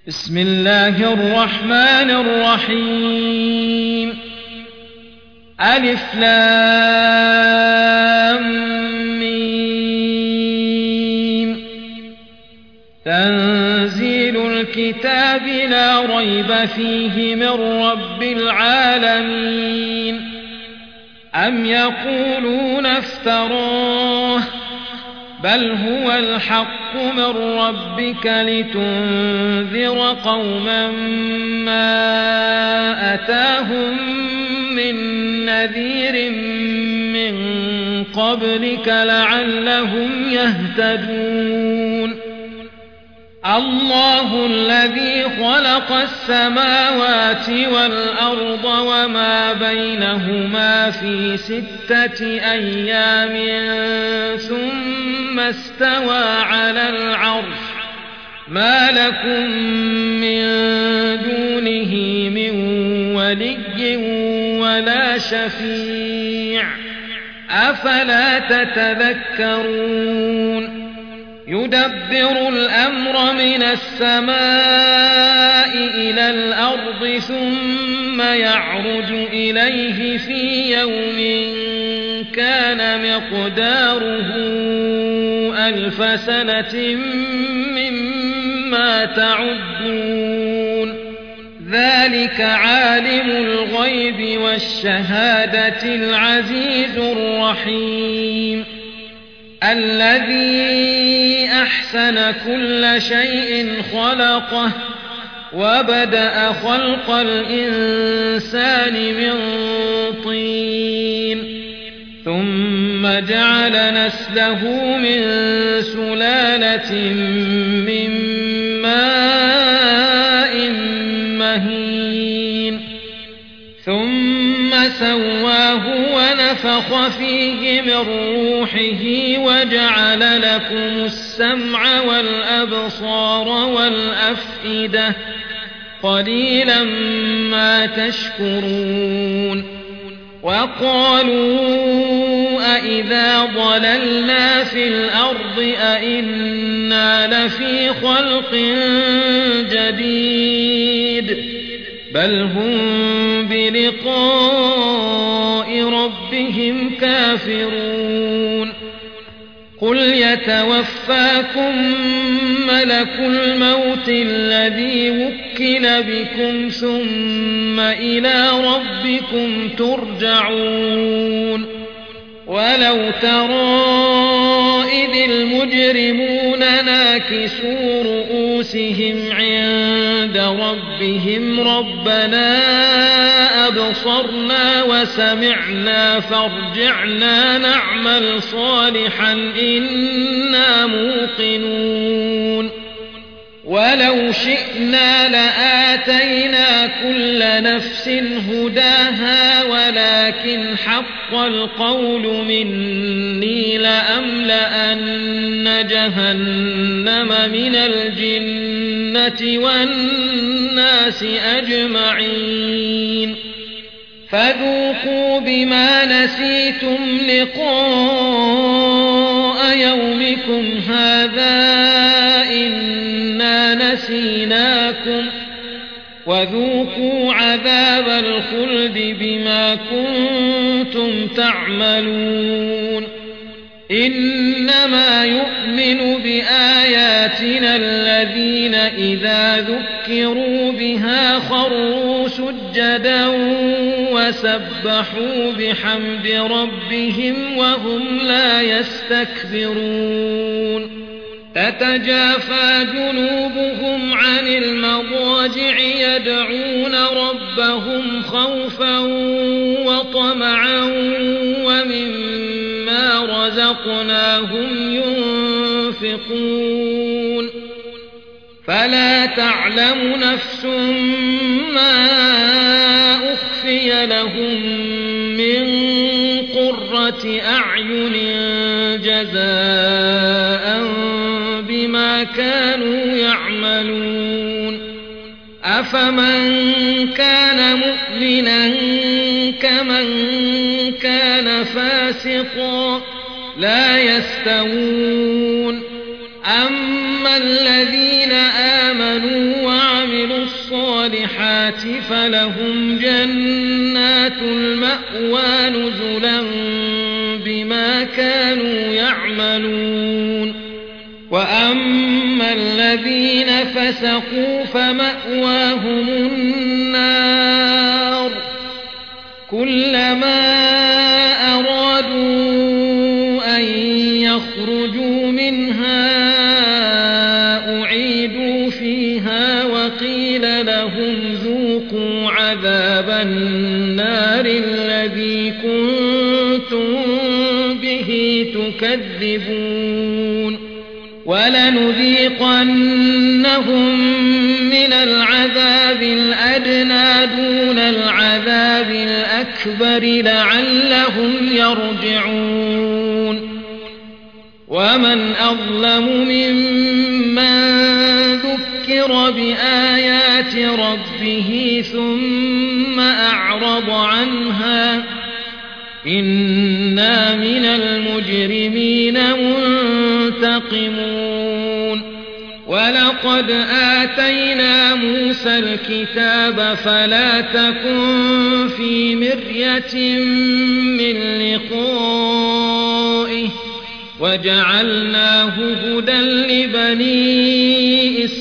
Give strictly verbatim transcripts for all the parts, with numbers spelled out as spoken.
بسم الله الرحمن الرحيم ألف لام ميم تنزيل الكتاب لا ريب فيه من رب العالمين أم يقولون افتراه بل هو الحق من ربك لتنذر قوما ما أتاهم من نذير من قبلك لعلهم يهتدون الله الذي خلق السماوات والأرض وما بينهما في ستة أيام ثم استوى على العرش ما لكم من دونه من ولي ولا شفيع أفلا تتذكرون يدبر الأمر من السماء إلى الأرض ثم يعرج إليه في يوم كان مقداره ألف سنة مما تعدون ذلك عالم الغيب والشهادة العزيز الرحيم الذي أحسن كل شيء خلقه وبدأ خلق الإنسان من طين ثم جعل نسله من سلالة من ماء مهين ثم سواه ونفخ فيه من روحه وجعل لكم السمع والأبصار والأفئدة قليلا ما تشكرون وقالوا أإذا ضللنا في الأرض أإنا لفي خلق جديد بل هم بلقاء ربهم كافرون قل يتوفاكم ملك الموت الذي وكل بكم ثم إلى ربكم ترجعون ولو ترى إذ المجرمون ناكسوا رؤوسهم عند ربهم ربنا أبصرنا وسمعنا فارجعنا نعمل صالحا إنا موقنون ولو شئنا لآتينا كل نفس هداها ولكن حق القول مني لأملأن جهنم من الجنة والناس أجمعين فذوقوا بما نسيتم لقاء يومكم هذا إنا نسيناكم وذوقوا عذاب الخلد بما كنتم تعملون إنما يؤمن بآياتنا الذين إذا ذكروا بها خروا سجدا وسبحوا بحمد ربهم وهم لا يستكبرون تتجافى جنوبهم عن المضاجع يدعون ربهم خوفا وطمعا ومما رزقناهم ينفقون فلا تعلم نفس ما أخفي لهم من قرة أعين جزاء بما كانوا يعملون أفمن كان مؤمنا كمن كان فاسقا لا يستوون أما الذين آمنوا وعملوا الصالحات فلهم جنات المأوى نزلا بما كانوا يعملون وأما الذين فسقوا فمأواهم النار كلما أرادوا أن يخرجوا منها أعيدوا فيها وقيل لهم ذوقوا عذاب النار الذي كنتم به تكذبون ولنذيقنهم من العذاب الأدنى دون العذاب الأكبر لعلهم يرجعون ومن أظلم ممن ذكر بآيات ربه ثم أعرض عنها إنا من المجرمين منتقمون ولقد آتينا موسى الكتاب فلا تكن في مرية من لقائه وجعلناه هدى لبني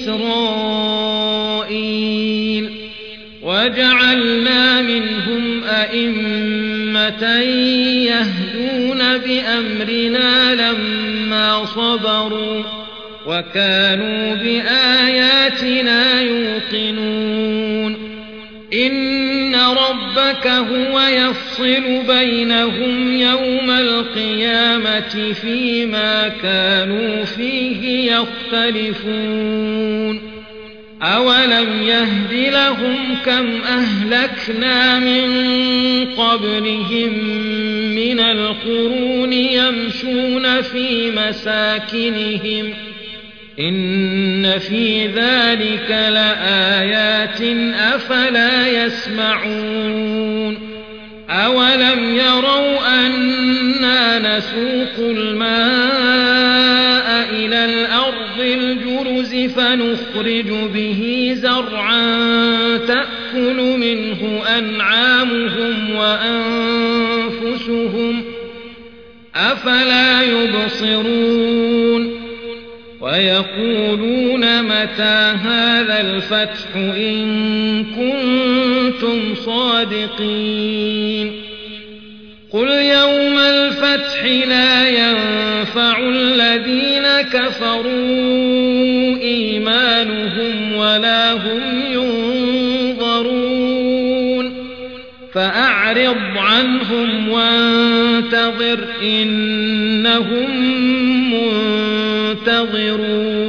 إسرائيل وجعلنا منهم أئمة يهدون بأمرنا لما صبروا وكانوا بآياتنا يوقنون إن ربك هو يفصل بينهم يوم القيامة فيما كانوا فيه يختلفون أولم يهد لهم كم أهلكنا من قبلهم من القرون يمشون في مساكنهم إن في ذلك لآيات أفلا يسمعون أولم يروا أنا نسوق الماء إلى الأرض الجرز فنخرج به زرعا تأكل منه أنعامهم وأنفسهم أفلا يبصرون ويقولون متى هذا الفتح إن كنتم صادقين قل يوم الفتح لا ينفع الذين كفروا إيمانهم ولا هم ينظرون فأعرض عنهم وانتظر إنهم منتظرون